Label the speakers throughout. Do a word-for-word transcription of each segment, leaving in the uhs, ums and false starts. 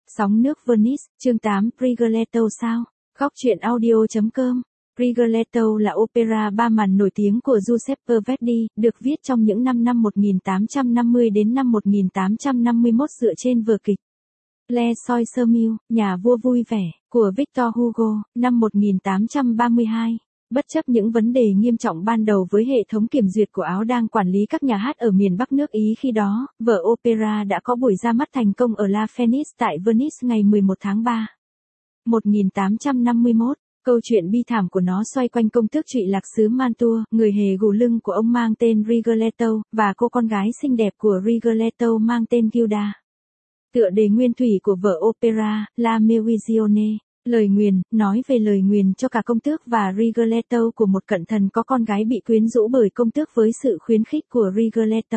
Speaker 1: Sóng nước Venice, chương tám, Rigoletto sao? Góc truyện audio.com. Rigoletto là opera ba màn nổi tiếng của Giuseppe Verdi, được viết trong những năm năm một nghìn tám trăm năm mươi đến năm một nghìn tám trăm năm mươi mốt dựa trên vở kịch Le Soi Sermule, Nhà vua vui vẻ, của Victor Hugo, năm một nghìn tám trăm ba mươi hai. Bất chấp những vấn đề nghiêm trọng ban đầu với hệ thống kiểm duyệt của Áo đang quản lý các nhà hát ở miền Bắc nước Ý khi đó, vở opera đã có buổi ra mắt thành công ở La Fenice tại Venice ngày mười một tháng ba. một nghìn tám trăm năm mươi mốt. Câu chuyện bi thảm của nó xoay quanh công tước Trụy Lạc xứ Mantua, người hề gù lưng của ông mang tên Rigoletto, và cô con gái xinh đẹp của Rigoletto mang tên Gilda. Tựa đề nguyên thủy của vở opera, La Maledizione, lời nguyền, nói về lời nguyền cho cả công tước và Rigoletto của một cận thần có con gái bị quyến rũ bởi công tước với sự khuyến khích của Rigoletto.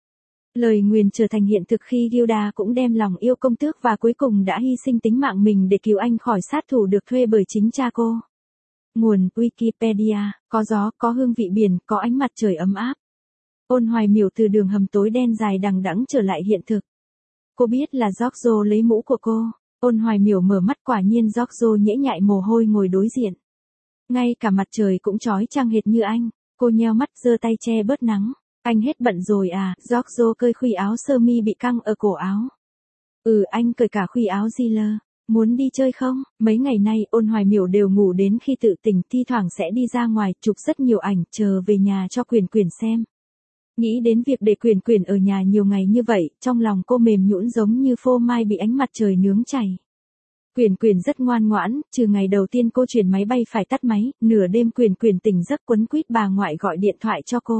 Speaker 1: Lời nguyền trở thành hiện thực khi Gilda cũng đem lòng yêu công tước và cuối cùng đã hy sinh tính mạng mình để cứu anh khỏi sát thủ được thuê bởi chính cha cô. Nguồn Wikipedia, có gió, có hương vị biển, có ánh mặt trời ấm áp. Ôn Hoài Miểu từ đường hầm tối đen dài đằng đẵng trở lại hiện thực. Cô biết là Giorgio lấy mũ của cô. Ôn Hoài Miểu mở mắt, quả nhiên Giorgio nhễ nhại mồ hôi ngồi đối diện. Ngay cả mặt trời cũng chói chang hệt như anh. Cô nheo mắt giơ tay che bớt nắng. Anh hết bận rồi à? Giorgio cởi khuy áo sơ mi bị căng ở cổ áo. Ừ, anh cởi cả khuy áo Giller. Muốn đi chơi không? Mấy ngày nay Ôn Hoài Miểu đều ngủ đến khi tự tỉnh, thi thoảng sẽ đi ra ngoài chụp rất nhiều ảnh chờ về nhà cho Quyền Quyền xem. Nghĩ đến việc để Quyền Quyền ở nhà nhiều ngày như vậy, trong lòng cô mềm nhũn giống như phô mai bị ánh mặt trời nướng chảy. Quyền Quyền rất ngoan ngoãn, trừ ngày đầu tiên cô chuyển máy bay phải tắt máy, nửa đêm Quyền Quyền tỉnh giấc quấn quýt bà ngoại gọi điện thoại cho cô.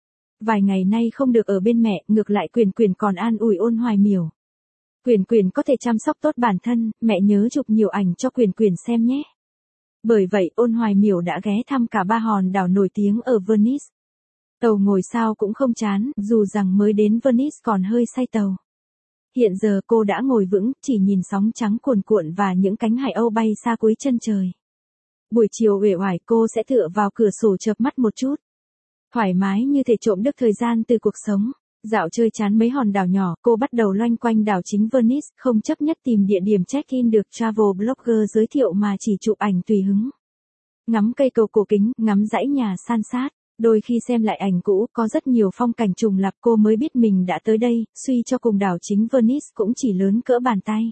Speaker 1: Vài ngày nay không được ở bên mẹ, ngược lại Quyền Quyền còn an ủi Ôn Hoài Miểu. Quyền Quyền có thể chăm sóc tốt bản thân, mẹ nhớ chụp nhiều ảnh cho Quyền Quyền xem nhé. Bởi vậy Ôn Hoài Miểu đã ghé thăm cả ba hòn đảo nổi tiếng ở Venice. Tàu ngồi sao cũng không chán, dù rằng mới đến Venice còn hơi say tàu. Hiện giờ cô đã ngồi vững, chỉ nhìn sóng trắng cuồn cuộn và những cánh hải âu bay xa cuối chân trời. Buổi chiều uể oải cô sẽ tựa vào cửa sổ chợp mắt một chút. Thoải mái như thể trộm được thời gian từ cuộc sống. Dạo chơi chán mấy hòn đảo nhỏ, cô bắt đầu loanh quanh đảo chính Venice, không chấp nhất tìm địa điểm check-in được travel blogger giới thiệu mà chỉ chụp ảnh tùy hứng. Ngắm cây cầu cổ kính, ngắm dãy nhà san sát. Đôi khi xem lại ảnh cũ, có rất nhiều phong cảnh trùng lặp, cô mới biết mình đã tới đây, suy cho cùng đảo chính Venice cũng chỉ lớn cỡ bàn tay.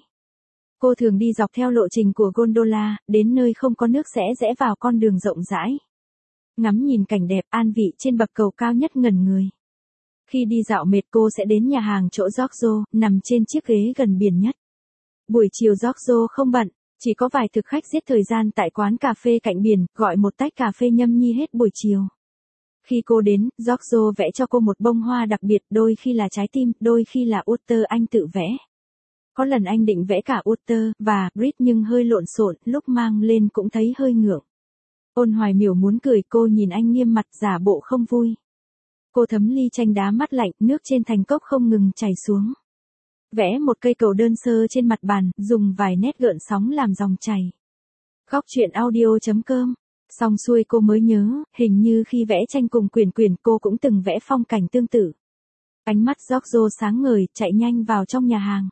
Speaker 1: Cô thường đi dọc theo lộ trình của gondola, đến nơi không có nước sẽ rẽ vào con đường rộng rãi. Ngắm nhìn cảnh đẹp, an vị trên bậc cầu cao nhất ngẩn người. Khi đi dạo mệt cô sẽ đến nhà hàng chỗ Giorgio, nằm trên chiếc ghế gần biển nhất. Buổi chiều Giorgio không bận, chỉ có vài thực khách giết thời gian tại quán cà phê cạnh biển, gọi một tách cà phê nhâm nhi hết buổi chiều. Khi cô đến, Giorgio vẽ cho cô một bông hoa đặc biệt, đôi khi là trái tim, đôi khi là otter anh tự vẽ. Có lần anh định vẽ cả otter và brit nhưng hơi lộn xộn, lúc mang lên cũng thấy hơi ngượng. Ôn Hoài Miểu muốn cười, cô nhìn anh nghiêm mặt giả bộ không vui. Cô thấm ly chanh đá mát lạnh, nước trên thành cốc không ngừng chảy xuống. Vẽ một cây cầu đơn sơ trên mặt bàn, dùng vài nét gợn sóng làm dòng chảy. Góc truyện audio.com. Xong xuôi cô mới nhớ, hình như khi vẽ tranh cùng Quyền Quyền cô cũng từng vẽ phong cảnh tương tự. Ánh mắt Giorgio sáng ngời, chạy nhanh vào trong nhà hàng.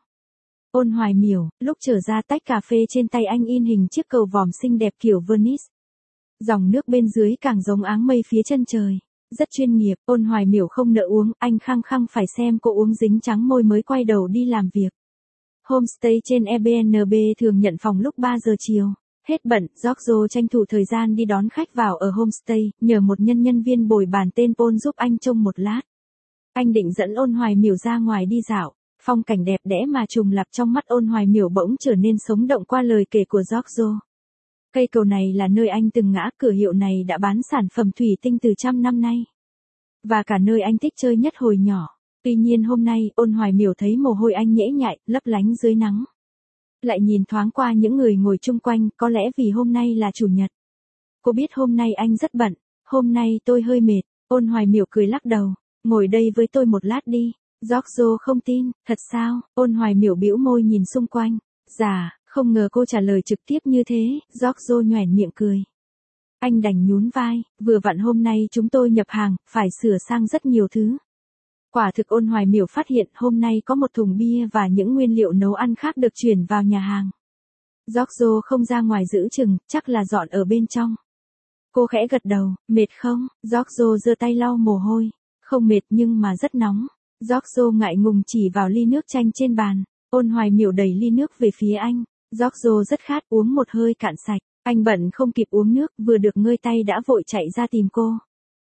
Speaker 1: Ôn Hoài Miểu, lúc trở ra tách cà phê trên tay anh in hình chiếc cầu vòm xinh đẹp kiểu Venice. Dòng nước bên dưới càng giống áng mây phía chân trời. Rất chuyên nghiệp, Ôn Hoài Miểu không nỡ uống, anh khăng khăng phải xem cô uống dính trắng môi mới quay đầu đi làm việc. Homestay trên Airbnb thường nhận phòng lúc ba giờ chiều. Hết bận, Giorgio tranh thủ thời gian đi đón khách vào ở homestay, nhờ một nhân nhân viên bồi bàn tên Paul giúp anh trông một lát. Anh định dẫn Ôn Hoài Miểu ra ngoài đi dạo, phong cảnh đẹp đẽ mà trùng lặp trong mắt Ôn Hoài Miểu bỗng trở nên sống động qua lời kể của Giorgio. Cây cầu này là nơi anh từng ngã, cửa hiệu này đã bán sản phẩm thủy tinh từ trăm năm nay. Và cả nơi anh thích chơi nhất hồi nhỏ. Tuy nhiên hôm nay, Ôn Hoài Miểu thấy mồ hôi anh nhễ nhại, lấp lánh dưới nắng. Lại nhìn thoáng qua những người ngồi chung quanh, có lẽ vì hôm nay là chủ nhật. Cô biết hôm nay anh rất bận, hôm nay tôi hơi mệt. Ôn Hoài Miểu cười lắc đầu, ngồi đây với tôi một lát đi. Giorgio không tin, thật sao? Ôn Hoài Miểu bĩu môi nhìn xung quanh. Dạ. Không ngờ cô trả lời trực tiếp như thế, Giorgio nhoẻn miệng cười. Anh đành nhún vai, vừa vặn hôm nay chúng tôi nhập hàng, phải sửa sang rất nhiều thứ. Quả thực Ôn Hoài Miểu phát hiện hôm nay có một thùng bia và những nguyên liệu nấu ăn khác được chuyển vào nhà hàng. Giorgio không ra ngoài giữ chừng, chắc là dọn ở bên trong. Cô khẽ gật đầu, mệt không? Giorgio giơ tay lau mồ hôi. Không mệt nhưng mà rất nóng. Giorgio ngại ngùng chỉ vào ly nước chanh trên bàn. Ôn Hoài Miểu đẩy ly nước về phía anh. Giorgio rất khát, uống một hơi cạn sạch. Anh bận không kịp uống nước, vừa được ngơi tay đã vội chạy ra tìm cô.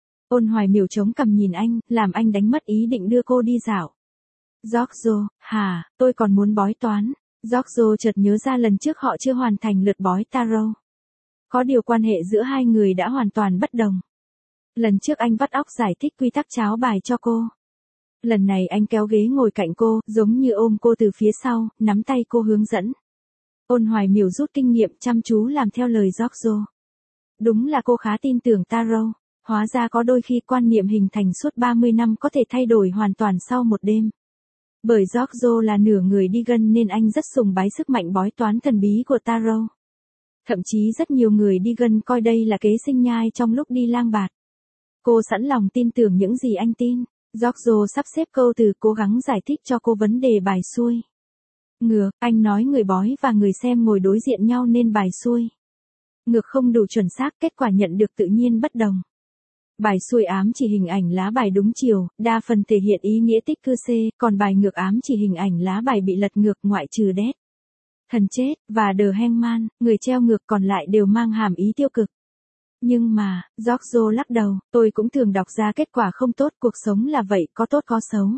Speaker 1: Ôn Hoài Miểu chống cằm nhìn anh, làm anh đánh mất ý định đưa cô đi dạo. Giorgio, hả, tôi còn muốn bói toán. Giorgio chợt nhớ ra lần trước họ chưa hoàn thành lượt bói tarot. Có điều quan hệ giữa hai người đã hoàn toàn bất đồng. Lần trước anh vắt óc giải thích quy tắc cháo bài cho cô. Lần này anh kéo ghế ngồi cạnh cô, giống như ôm cô từ phía sau, nắm tay cô hướng dẫn. Ôn Hoài Miểu rút kinh nghiệm chăm chú làm theo lời Giorgio. Đúng là cô khá tin tưởng tarot. Hóa ra có đôi khi quan niệm hình thành suốt ba mươi năm có thể thay đổi hoàn toàn sau một đêm. Bởi Giorgio là nửa người đi gân nên anh rất sùng bái sức mạnh bói toán thần bí của tarot. Thậm chí rất nhiều người đi gân coi đây là kế sinh nhai trong lúc đi lang bạt. Cô sẵn lòng tin tưởng những gì anh tin. Giorgio sắp xếp câu từ cố gắng giải thích cho cô vấn đề bài xuôi. Ngược, anh nói người bói và người xem ngồi đối diện nhau nên bài xuôi. Ngược không đủ chuẩn xác, kết quả nhận được tự nhiên bất đồng. Bài xuôi ám chỉ hình ảnh lá bài đúng chiều, đa phần thể hiện ý nghĩa tích cư C, còn bài ngược ám chỉ hình ảnh lá bài bị lật ngược ngoại trừ Death, thần chết, và The Hangman, người treo ngược còn lại đều mang hàm ý tiêu cực. Nhưng mà, Giorgio lắc đầu, tôi cũng thường đọc ra kết quả không tốt, cuộc sống là vậy, có tốt có xấu.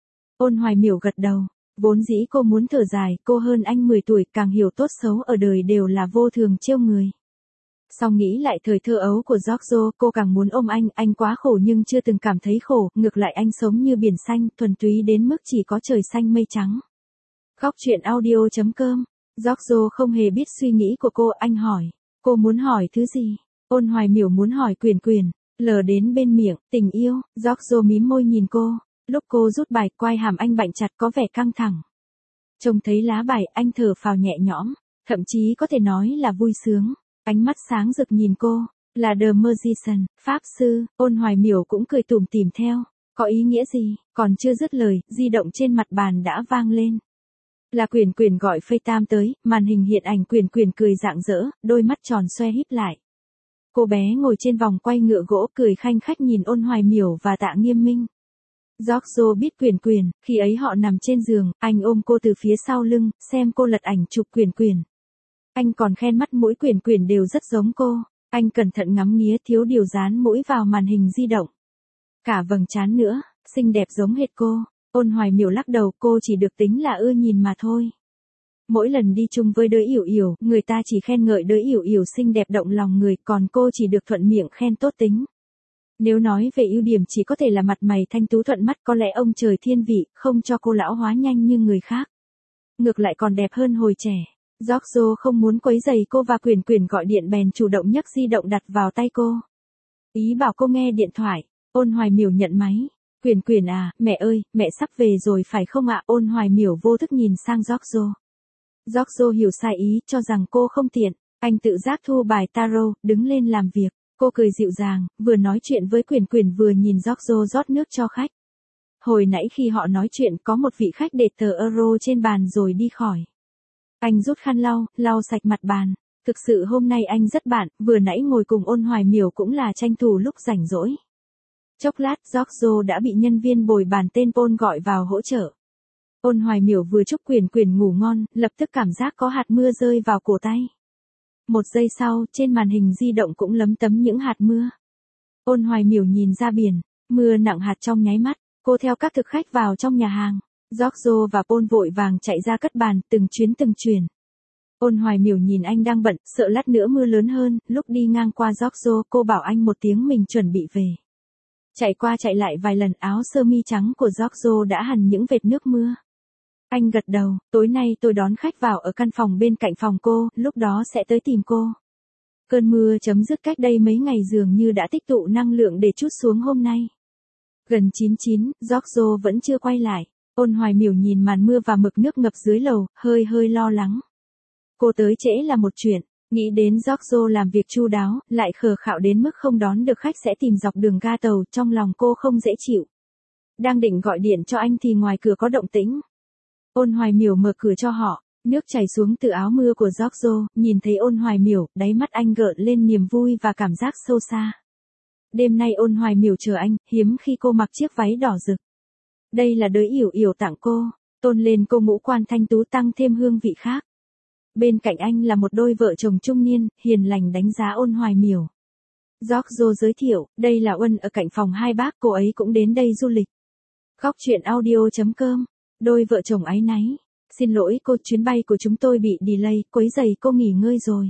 Speaker 1: Ôn Hoài Miểu gật đầu, vốn dĩ cô muốn thở dài, cô hơn anh mười tuổi, càng hiểu tốt xấu ở đời đều là vô thường trêu người. Sau nghĩ lại thời thơ ấu của Giorgio, cô càng muốn ôm anh, anh quá khổ nhưng chưa từng cảm thấy khổ, ngược lại anh sống như biển xanh, thuần túy đến mức chỉ có trời xanh mây trắng. Góc truyện audio chấm com. Giorgio không hề biết suy nghĩ của cô, anh hỏi, cô muốn hỏi thứ gì? Ôn Hoài Miểu muốn hỏi Quyền Quyền, lờ đến bên miệng, tình yêu. Giorgio mím môi nhìn cô, lúc cô rút bài, quai hàm anh bạnh chặt có vẻ căng thẳng. Trông thấy lá bài, anh thở phào nhẹ nhõm, thậm chí có thể nói là vui sướng. Ánh mắt sáng rực nhìn cô, là The Magician, Pháp Sư. Ôn Hoài Miểu cũng cười tủm tỉm theo, có ý nghĩa gì? Còn chưa dứt lời, di động trên mặt bàn đã vang lên. Là Quyền Quyền gọi FaceTime tới, màn hình hiện ảnh Quyền Quyền cười rạng rỡ, đôi mắt tròn xoe híp lại. Cô bé ngồi trên vòng quay ngựa gỗ cười khanh khách nhìn Ôn Hoài Miểu và Tạ Nghiêm Minh. Giorgio biết Quyền Quyền, khi ấy họ nằm trên giường, anh ôm cô từ phía sau lưng, xem cô lật ảnh chụp Quyền Quyền. Anh còn khen mắt mũi Quyền Quyền đều rất giống cô, anh cẩn thận ngắm nghía thiếu điều dán mũi vào màn hình di động. Cả vầng trán nữa, xinh đẹp giống hệt cô. Ôn Hoài Miểu lắc đầu, cô chỉ được tính là ưa nhìn mà thôi. Mỗi lần đi chung với Đới Yểu Yểu, người ta chỉ khen ngợi Đới Yểu Yểu xinh đẹp động lòng người, còn cô chỉ được thuận miệng khen tốt tính. Nếu nói về ưu điểm chỉ có thể là mặt mày thanh tú thuận mắt, có lẽ ông trời thiên vị, không cho cô lão hóa nhanh như người khác. Ngược lại còn đẹp hơn hồi trẻ. Giorgio không muốn quấy rầy cô và Quyền Quyền gọi điện bèn chủ động nhấc di động đặt vào tay cô. Ý bảo cô nghe điện thoại. Ôn Hoài Miểu nhận máy. Quyền Quyền à, mẹ ơi, mẹ sắp về rồi phải không ạ? Ôn Hoài Miểu vô thức nhìn sang Giorgio. Giorgio hiểu sai ý, cho rằng cô không tiện. Anh tự giác thu bài tarot, đứng lên làm việc. Cô cười dịu dàng, vừa nói chuyện với Quyền Quyền vừa nhìn Giorgio rót nước cho khách. Hồi nãy khi họ nói chuyện có một vị khách để tờ euro trên bàn rồi đi khỏi. Anh rút khăn lau, lau sạch mặt bàn. Thực sự hôm nay anh rất bận, vừa nãy ngồi cùng Ôn Hoài Miểu cũng là tranh thủ lúc rảnh rỗi. Chốc lát, Giorgio đã bị nhân viên bồi bàn tên Paul gọi vào hỗ trợ. Ôn Hoài Miểu vừa chúc Quyền Quyền ngủ ngon, lập tức cảm giác có hạt mưa rơi vào cổ tay. Một giây sau, trên màn hình di động cũng lấm tấm những hạt mưa. Ôn Hoài Miểu nhìn ra biển, mưa nặng hạt trong nháy mắt, cô theo các thực khách vào trong nhà hàng. Giorgio và Paul vội vàng chạy ra cất bàn, từng chuyến từng chuyển. Ôn Hoài Miểu nhìn anh đang bận, sợ lát nữa mưa lớn hơn, lúc đi ngang qua Giorgio, cô bảo anh một tiếng mình chuẩn bị về. Chạy qua chạy lại vài lần, áo sơ mi trắng của Giorgio đã hằn những vệt nước mưa. Anh gật đầu, tối nay tôi đón khách vào ở căn phòng bên cạnh phòng cô, lúc đó sẽ tới tìm cô. Cơn mưa chấm dứt cách đây mấy ngày dường như đã tích tụ năng lượng để trút xuống hôm nay. Gần chín chín, Giorgio vẫn chưa quay lại. Ôn Hoài Miểu nhìn màn mưa và mực nước ngập dưới lầu, hơi hơi lo lắng. Cô tới trễ là một chuyện, nghĩ đến Giorgio làm việc chu đáo, lại khờ khạo đến mức không đón được khách sẽ tìm dọc đường ga tàu, trong lòng cô không dễ chịu. Đang định gọi điện cho anh thì ngoài cửa có động tĩnh. Ôn Hoài Miểu mở cửa cho họ, nước chảy xuống từ áo mưa của Giorgio, nhìn thấy Ôn Hoài Miểu, đáy mắt anh gợn lên niềm vui và cảm giác sâu xa. Đêm nay Ôn Hoài Miểu chờ anh, hiếm khi cô mặc chiếc váy đỏ rực. Đây là đới yểu yểu tặng cô, tôn lên cô ngũ quan thanh tú tăng thêm hương vị khác. Bên cạnh anh là một đôi vợ chồng trung niên, hiền lành đánh giá Ôn Hoài Miểu. Giorgio giới thiệu, đây là Uân ở cạnh phòng hai bác, cô ấy cũng đến đây du lịch. Góc chuyện audio chấm com, đôi vợ chồng áy náy. Xin lỗi cô, chuyến bay của chúng tôi bị delay, quấy rầy cô nghỉ ngơi rồi.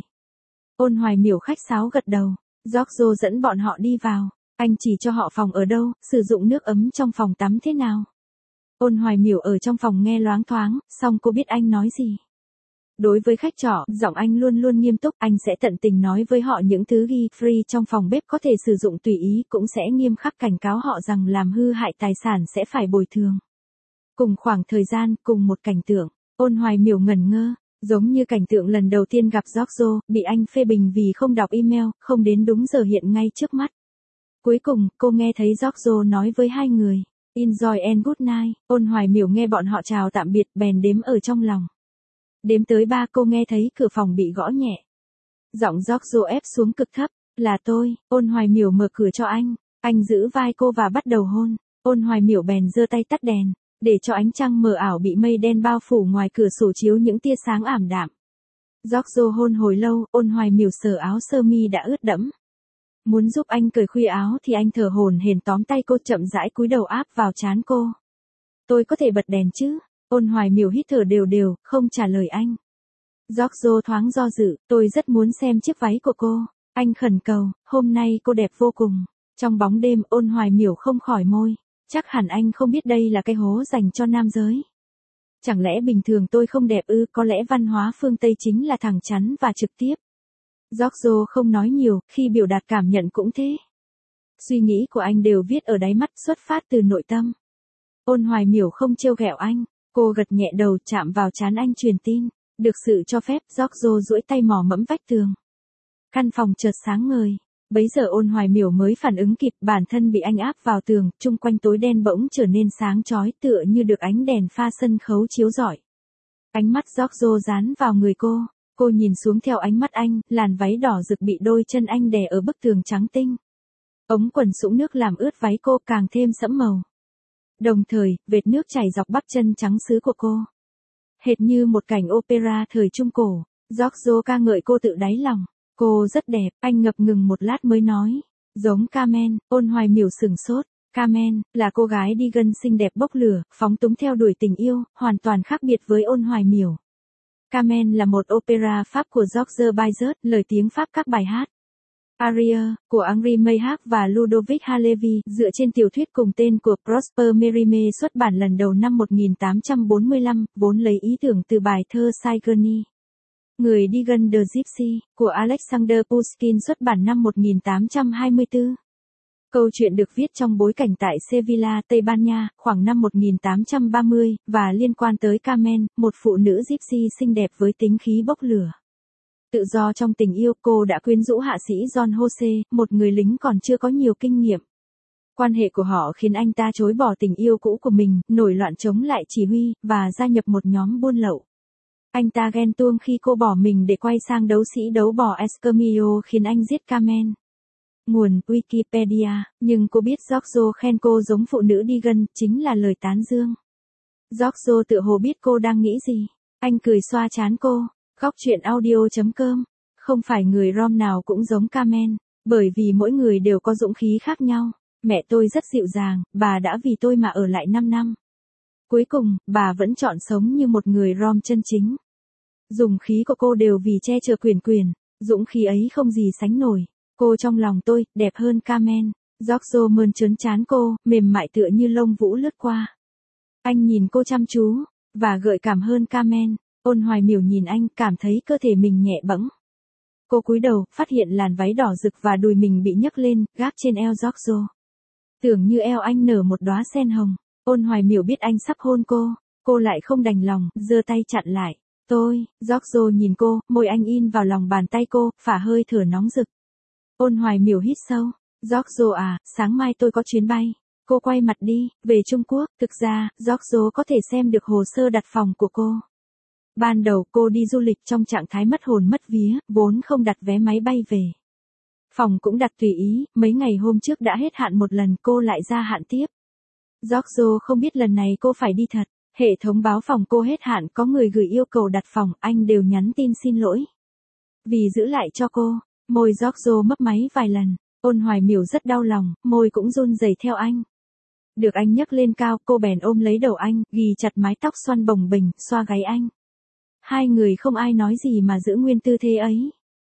Speaker 1: Ôn Hoài Miểu khách sáo gật đầu. Giorgio dẫn bọn họ đi vào. Anh chỉ cho họ phòng ở đâu, sử dụng nước ấm trong phòng tắm thế nào. Ôn Hoài Miểu ở trong phòng nghe loáng thoáng, xong cô biết anh nói gì. Đối với khách trọ, giọng anh luôn luôn nghiêm túc, anh sẽ tận tình nói với họ những thứ ghi free trong phòng bếp có thể sử dụng tùy ý, cũng sẽ nghiêm khắc cảnh cáo họ rằng làm hư hại tài sản sẽ phải bồi thường. Cùng khoảng thời gian, cùng một cảnh tượng, Ôn Hoài Miểu ngẩn ngơ, giống như cảnh tượng lần đầu tiên gặp Giorgio, bị anh phê bình vì không đọc email, không đến đúng giờ hiện ngay trước mắt. Cuối cùng, cô nghe thấy Giorgio nói với hai người, enjoy and good night. Ôn Hoài Miểu nghe bọn họ chào tạm biệt, bèn đếm ở trong lòng. Đếm tới ba cô nghe thấy cửa phòng bị gõ nhẹ. Giọng Giorgio ép xuống cực thấp, là tôi. Ôn Hoài Miểu mở cửa cho anh, anh giữ vai cô và bắt đầu hôn. Ôn Hoài Miểu bèn giơ tay tắt đèn, để cho ánh trăng mờ ảo bị mây đen bao phủ ngoài cửa sổ chiếu những tia sáng ảm đạm. Giorgio hôn hồi lâu, Ôn Hoài Miểu sờ áo sơ mi đã ướt đẫm. Muốn giúp anh cởi khuy áo thì anh thở hổn hển tóm tay cô chậm rãi cúi đầu áp vào trán cô. Tôi có thể bật đèn chứ? Ôn Hoài Miểu hít thở đều đều, không trả lời anh. Giorgio thoáng do dự, tôi rất muốn xem chiếc váy của cô. Anh khẩn cầu, hôm nay cô đẹp vô cùng. Trong bóng đêm, Ôn Hoài Miểu không khỏi môi. Chắc hẳn anh không biết đây là cái hố dành cho nam giới. Chẳng lẽ bình thường tôi không đẹp ư? Có lẽ văn hóa phương Tây chính là thẳng chắn và trực tiếp. Giorgio không nói nhiều, khi biểu đạt cảm nhận cũng thế. Suy nghĩ của anh đều viết ở đáy mắt, xuất phát từ nội tâm. Ôn Hoài Miểu không trêu ghẹo anh, cô gật nhẹ đầu chạm vào trán anh truyền tin. Được sự cho phép, Giorgio duỗi tay mò mẫm vách tường. Căn phòng chợt sáng ngời. Bấy giờ Ôn Hoài Miểu mới phản ứng kịp, bản thân bị anh áp vào tường, chung quanh tối đen bỗng trở nên sáng chói tựa như được ánh đèn pha sân khấu chiếu rọi. Ánh mắt Giorgio dán vào người cô, cô nhìn xuống theo ánh mắt anh, làn váy đỏ rực bị đôi chân anh đè ở bức tường trắng tinh. Ống quần sũng nước làm ướt váy cô càng thêm sẫm màu. Đồng thời, vệt nước chảy dọc bắp chân trắng sứ của cô. Hệt như một cảnh opera thời Trung Cổ, Giorgio ca ngợi cô tự đáy lòng. Cô rất đẹp, anh ngập ngừng một lát mới nói. Giống Carmen. Ôn Hoài Miểu sừng sốt. Carmen, là cô gái đi gân xinh đẹp bốc lửa, phóng túng theo đuổi tình yêu, hoàn toàn khác biệt với Ôn Hoài Miểu. Carmen là một opera Pháp của Georges Bizet, lời tiếng Pháp các bài hát. Aria, của Henri Mayhac và Ludovic Halevi, dựa trên tiểu thuyết cùng tên của Prosper Mérimée xuất bản lần đầu năm một nghìn tám trăm bốn mươi lăm, vốn lấy ý tưởng từ bài thơ Sigourney. Người đi gân The Gypsy, của Alexander Pushkin xuất bản năm một nghìn tám trăm hai mươi tư. Câu chuyện được viết trong bối cảnh tại Sevilla, Tây Ban Nha, khoảng năm một nghìn tám trăm ba mươi, và liên quan tới Carmen, một phụ nữ gypsy xinh đẹp với tính khí bốc lửa. Tự do trong tình yêu, cô đã quyến rũ hạ sĩ John Jose, một người lính còn chưa có nhiều kinh nghiệm. Quan hệ của họ khiến anh ta chối bỏ tình yêu cũ của mình, nổi loạn chống lại chỉ huy, và gia nhập một nhóm buôn lậu. Anh ta ghen tuông khi cô bỏ mình để quay sang đấu sĩ đấu bò Escamillo khiến anh giết Carmen. Nguồn Wikipedia, nhưng cô biết Giorgio khen cô giống phụ nữ đi gân, chính là lời tán dương. Giorgio tựa hồ biết cô đang nghĩ gì. Anh cười xoa trán cô. Góc chuyện audio chấm com. Không phải người Rom nào cũng giống Carmen, bởi vì mỗi người đều có dũng khí khác nhau. Mẹ tôi rất dịu dàng, bà đã vì tôi mà ở lại năm năm. Cuối cùng, bà vẫn chọn sống như một người Rom chân chính. Dùng khí của cô đều vì che chở Quyền Quyền, dũng khí ấy không gì sánh nổi. Cô trong lòng tôi, đẹp hơn Carmen. Giorgio mơn trớn trán cô, mềm mại tựa như lông vũ lướt qua. Anh nhìn cô chăm chú, và gợi cảm hơn Carmen. Ôn Hoài Miểu nhìn anh, cảm thấy cơ thể mình nhẹ bẫng. Cô cúi đầu, phát hiện làn váy đỏ rực và đùi mình bị nhấc lên, gác trên eo Giorgio. Tưởng như eo anh nở một đóa sen hồng. Ôn Hoài Miểu biết anh sắp hôn cô, cô lại không đành lòng, giơ tay chặn lại. Tôi, Giorgio nhìn cô, môi anh in vào lòng bàn tay cô, phả hơi thở nóng rực. Ôn Hoài Miểu hít sâu. Giorgio à, sáng mai tôi có chuyến bay. Cô quay mặt đi, về Trung Quốc, thực ra, George có thể xem được hồ sơ đặt phòng của cô. Ban đầu cô đi du lịch trong trạng thái mất hồn mất vía, vốn không đặt vé máy bay về. Phòng cũng đặt tùy ý, mấy ngày hôm trước đã hết hạn một lần cô lại ra hạn tiếp. George không biết lần này cô phải đi thật, hệ thống báo phòng cô hết hạn có người gửi yêu cầu đặt phòng, anh đều nhắn tin xin lỗi. Vì giữ lại cho cô, môi George mấp máy vài lần, Ôn Hoài Miểu rất đau lòng, môi cũng run rẩy theo anh. Được anh nhấc lên cao, cô bèn ôm lấy đầu anh, ghì chặt mái tóc xoăn bồng bềnh, xoa gáy anh. Hai người không ai nói gì mà giữ nguyên tư thế ấy.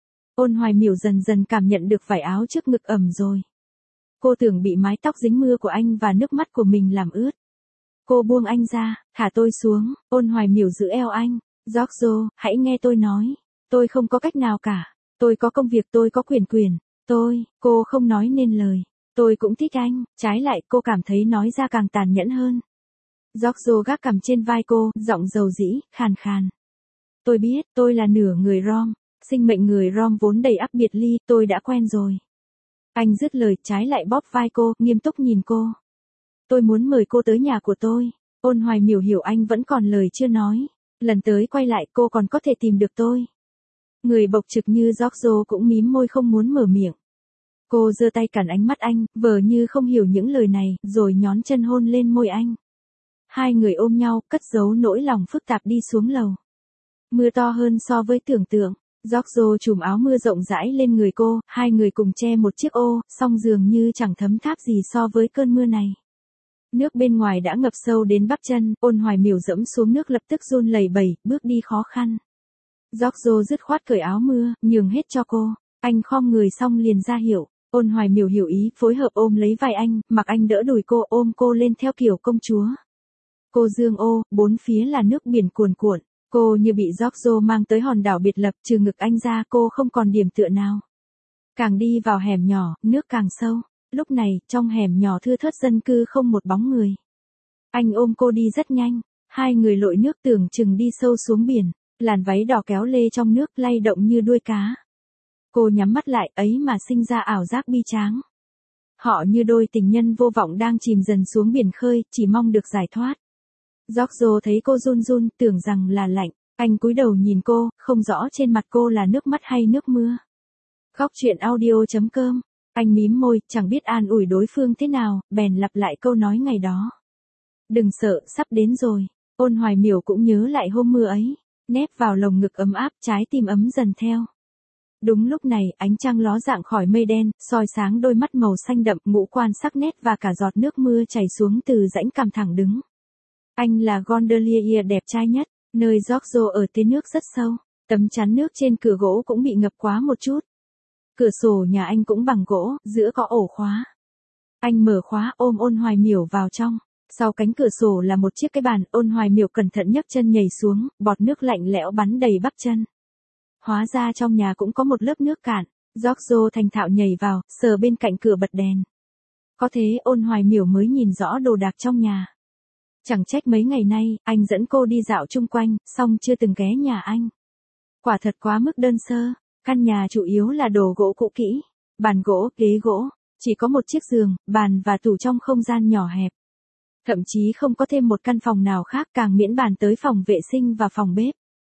Speaker 1: Ôn Hoài Miểu dần dần cảm nhận được vải áo trước ngực ẩm rồi. Cô tưởng bị mái tóc dính mưa của anh và nước mắt của mình làm ướt. Cô buông anh ra, thả tôi xuống, Ôn Hoài Miểu giữ eo anh. George, hãy nghe tôi nói. Tôi không có cách nào cả. Tôi có công việc, tôi có quyền quyền. Tôi, cô không nói nên lời. Tôi cũng thích anh, trái lại cô cảm thấy nói ra càng tàn nhẫn hơn. George gác cằm trên vai cô, giọng dầu dĩ, khàn khàn. Tôi biết, tôi là nửa người Rom. Sinh mệnh người Rom vốn đầy ắp biệt ly, tôi đã quen rồi. Anh dứt lời, trái lại bóp vai cô, nghiêm túc nhìn cô. Tôi muốn mời cô tới nhà của tôi. Ôn Hoài Miểu hiểu anh vẫn còn lời chưa nói. Lần tới quay lại cô còn có thể tìm được tôi. Người bộc trực như George cũng mím môi không muốn mở miệng. Cô giơ tay cản ánh mắt anh, vờ như không hiểu những lời này, rồi nhón chân hôn lên môi anh. Hai người ôm nhau, cất giấu nỗi lòng phức tạp đi xuống lầu. Mưa to hơn so với tưởng tượng. George trùm áo mưa rộng rãi lên người cô, hai người cùng che một chiếc ô, song dường như chẳng thấm tháp gì so với cơn mưa này. Nước bên ngoài đã ngập sâu đến bắp chân, Ôn Hoài Miểu dẫm xuống nước lập tức run lẩy bẩy, bước đi khó khăn. George dứt khoát cởi áo mưa, nhường hết cho cô. Anh khom người xong liền ra hiệu. Ôn Hoài Miểu hiểu ý, phối hợp ôm lấy vai anh, mặc anh đỡ đùi cô, ôm cô lên theo kiểu công chúa. Cô dương ô, bốn phía là nước biển cuồn cuộn. Cô như bị George mang tới hòn đảo biệt lập, trừ ngực anh ra cô không còn điểm tựa nào. Càng đi vào hẻm nhỏ, nước càng sâu. Lúc này, trong hẻm nhỏ thưa thớt dân cư không một bóng người. Anh ôm cô đi rất nhanh. Hai người lội nước tưởng chừng đi sâu xuống biển. Làn váy đỏ kéo lê trong nước lay động như đuôi cá. Cô nhắm mắt lại ấy mà sinh ra ảo giác bi tráng. Họ như đôi tình nhân vô vọng đang chìm dần xuống biển khơi, chỉ mong được giải thoát. George thấy cô run run, tưởng rằng là lạnh. Anh cúi đầu nhìn cô, không rõ trên mặt cô là nước mắt hay nước mưa. Góc truyện audio chấm com. Anh mím môi, chẳng biết an ủi đối phương thế nào, bèn lặp lại câu nói ngày đó. Đừng sợ, sắp đến rồi. Ôn Hoài Miểu cũng nhớ lại hôm mưa ấy. Nép vào lồng ngực ấm áp, trái tim ấm dần theo. Đúng lúc này, ánh trăng ló dạng khỏi mây đen, soi sáng đôi mắt màu xanh đậm, ngũ quan sắc nét và cả giọt nước mưa chảy xuống từ rãnh cằm thẳng đứng. Anh là gondolier đẹp trai nhất, nơi George ở tới nước rất sâu, tấm chắn nước trên cửa gỗ cũng bị ngập quá một chút. Cửa sổ nhà anh cũng bằng gỗ, giữa có ổ khóa. Anh mở khóa ôm Ôn Hoài Miểu vào trong, sau cánh cửa sổ là một chiếc cái bàn, Ôn Hoài Miểu cẩn thận nhấc chân nhảy xuống, bọt nước lạnh lẽo bắn đầy bắp chân. Hóa ra trong nhà cũng có một lớp nước cạn, George thành thạo nhảy vào, sờ bên cạnh cửa bật đèn. Có thế Ôn Hoài Miểu mới nhìn rõ đồ đạc trong nhà. Chẳng trách mấy ngày nay, anh dẫn cô đi dạo chung quanh, song chưa từng ghé nhà anh. Quả thật quá mức đơn sơ, căn nhà chủ yếu là đồ gỗ cũ kỹ, bàn gỗ, ghế gỗ, chỉ có một chiếc giường, bàn và tủ trong không gian nhỏ hẹp. Thậm chí không có thêm một căn phòng nào khác, càng miễn bàn tới phòng vệ sinh và phòng bếp.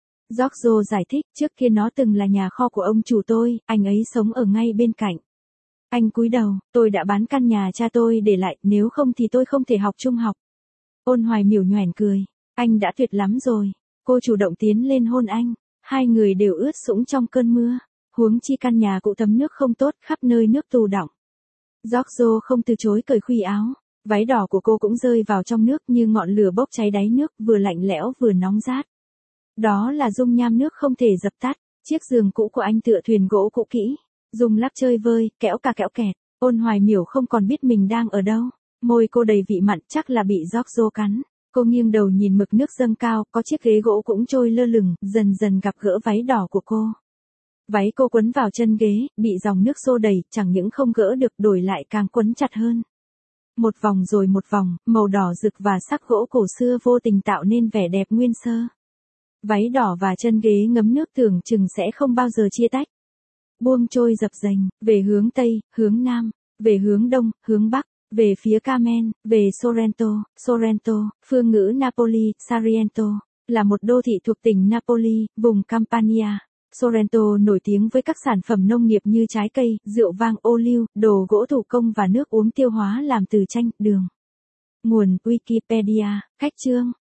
Speaker 1: George giải thích, trước kia nó từng là nhà kho của ông chủ tôi, anh ấy sống ở ngay bên cạnh. Anh cúi đầu, tôi đã bán căn nhà cha tôi để lại, nếu không thì tôi không thể học trung học. Ôn Hoài Miểu nhoẻn cười, anh đã tuyệt lắm rồi. Cô chủ động tiến lên hôn anh, hai người đều ướt sũng trong cơn mưa, huống chi căn nhà cụ thấm nước không tốt, khắp nơi nước tù đọng. George không từ chối cởi khuy áo, váy đỏ của cô cũng rơi vào trong nước như ngọn lửa bốc cháy đáy nước, vừa lạnh lẽo vừa nóng rát. Đó là dung nham nước không thể dập tắt, chiếc giường cũ của anh tựa thuyền gỗ cũ kỹ, dùng lắc chơi vơi, kẽo cả kẽo kẹt. Ôn Hoài Miểu không còn biết mình đang ở đâu, môi cô đầy vị mặn, chắc là bị George cắn. Cô nghiêng đầu nhìn mực nước dâng cao, có chiếc ghế gỗ cũng trôi lơ lửng, dần dần gặp gỡ váy đỏ của cô. Váy cô quấn vào chân ghế, bị dòng nước xô đẩy, chẳng những không gỡ được, đổi lại càng quấn chặt hơn. Một vòng rồi một vòng, màu đỏ rực và sắc gỗ cổ xưa vô tình tạo nên vẻ đẹp nguyên sơ. Váy đỏ và chân ghế ngấm nước tưởng chừng sẽ không bao giờ chia tách. Buông trôi dập dềnh, về hướng Tây, hướng Nam, về hướng Đông, hướng Bắc, Về phía Carmen, về Sorrento, Sorrento, phương ngữ Napoli, Sariento, là một đô thị thuộc tỉnh Napoli, vùng Campania. Sorrento nổi tiếng với các sản phẩm nông nghiệp như trái cây, rượu vang ô liu, đồ gỗ thủ công và nước uống tiêu hóa làm từ chanh, đường. Nguồn Wikipedia, cách chương.